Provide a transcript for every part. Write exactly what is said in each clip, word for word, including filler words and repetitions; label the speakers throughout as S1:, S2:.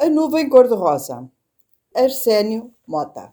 S1: A nuvem cor-de-rosa. Arsénio Mota.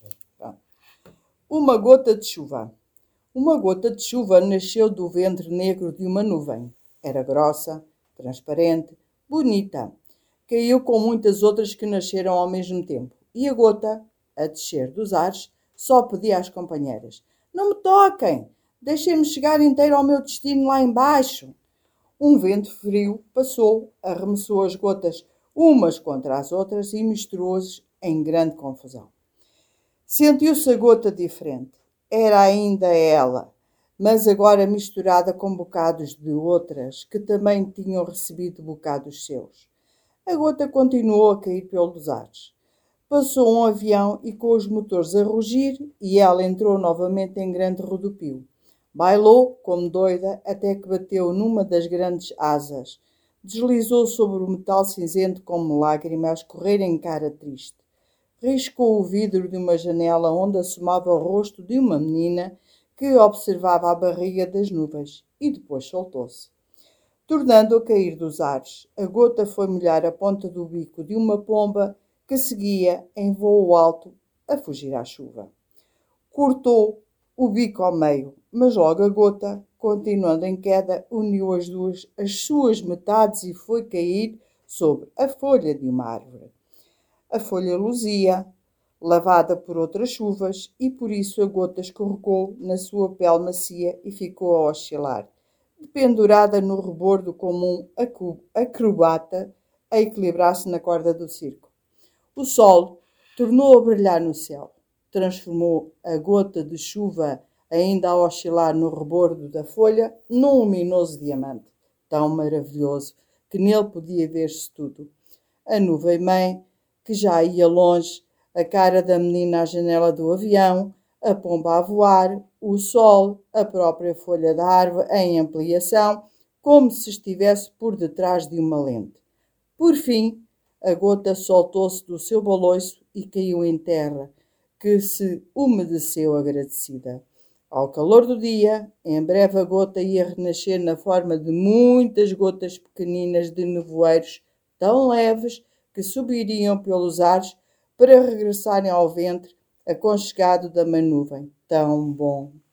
S1: Uma gota de chuva. Uma gota de chuva nasceu do ventre negro de uma nuvem. Era grossa, transparente, bonita. Caiu com muitas outras que nasceram ao mesmo tempo. E a gota, a descer dos ares, só pedia às companheiras: "Não me toquem! Deixem-me chegar inteiro ao meu destino lá embaixo." Um vento frio passou, arremessou as gotas umas contra as outras e misturou-as em grande confusão. Sentiu-se a gota diferente. Era ainda ela, mas agora misturada com bocados de outras que também tinham recebido bocados seus. A gota continuou a cair pelos ares. Passou um avião e com os motores a rugir e ela entrou novamente em grande rodopio. Bailou como doida até que bateu numa das grandes asas. Deslizou sobre o metal cinzento como lágrimas a escorrer em cara triste. Riscou o vidro de uma janela onde assomava o rosto de uma menina que observava a barriga das nuvens e depois soltou-se. Tornando a cair dos ares, a gota foi molhar a ponta do bico de uma pomba que seguia em voo alto a fugir à chuva. Cortou o bico ao meio, mas logo a gota, continuando em queda, uniu as duas as suas metades e foi cair sobre a folha de uma árvore. A folha luzia, lavada por outras chuvas, e por isso a gota escorregou na sua pele macia e ficou a oscilar, pendurada no rebordo como um acrobata a equilibrar-se na corda do circo. O sol tornou a brilhar no céu. Transformou a gota de chuva ainda a oscilar no rebordo da folha num luminoso diamante, tão maravilhoso que nele podia ver-se tudo. A nuvem-mãe, que já ia longe, a cara da menina à janela do avião, a pomba a voar, o sol, a própria folha da árvore em ampliação, como se estivesse por detrás de uma lente. Por fim, a gota soltou-se do seu baloiço e caiu em terra, que se umedeceu agradecida. Ao calor do dia, em breve a gota ia renascer na forma de muitas gotas pequeninas de nevoeiros tão leves que subiriam pelos ares para regressarem ao ventre aconchegado da mãe nuvem. Tão bom!